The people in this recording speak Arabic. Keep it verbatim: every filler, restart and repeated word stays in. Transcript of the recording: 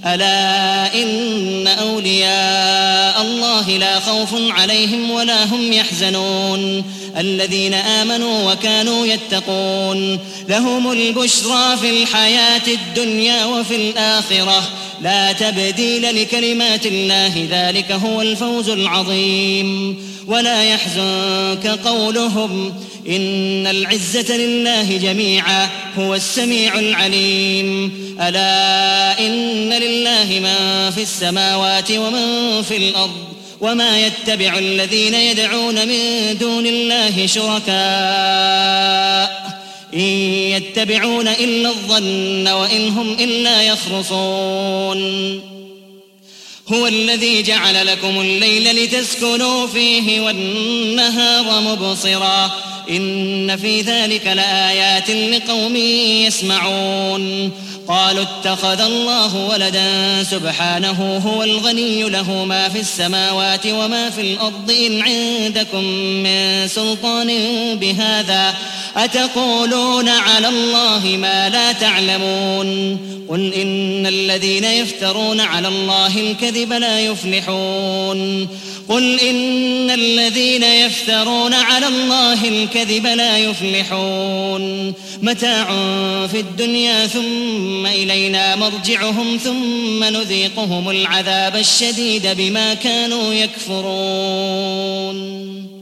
ألا إن أولياء الله لا خوف عليهم ولا هم يحزنون الذين آمنوا وكانوا يتقون لهم البشرى في الحياة الدنيا وفي الآخرة لا تبديل لكلمات الله ذلك هو الفوز العظيم ولا يحزنك قولهم إن العزة لله جميعا هو السميع العليم ألا إن لله من في السماوات ومن في الأرض وما يتبع الذين يدعون من دون الله شركاء إن يتبعون إلا الظن وإن هم إلا يخرصون هو الذي جعل لكم الليل لتسكنوا فيه والنهار مبصرا إن في ذلك لآيات لقوم يسمعون قالوا اتخذ الله ولدا سبحانه هو الغني له ما في السماوات وما في الأرض إن عندكم من سلطان بهذا أتقولون على الله ما لا تعلمون قل إن الذين يفترون على الله الكذب لا يفلحون قل إن الذين يفترون على الله الكذب لا يفلحون متاع في الدنيا ثم إلينا مرجعهم ثم نذيقهم العذاب الشديد بما كانوا يكفرون.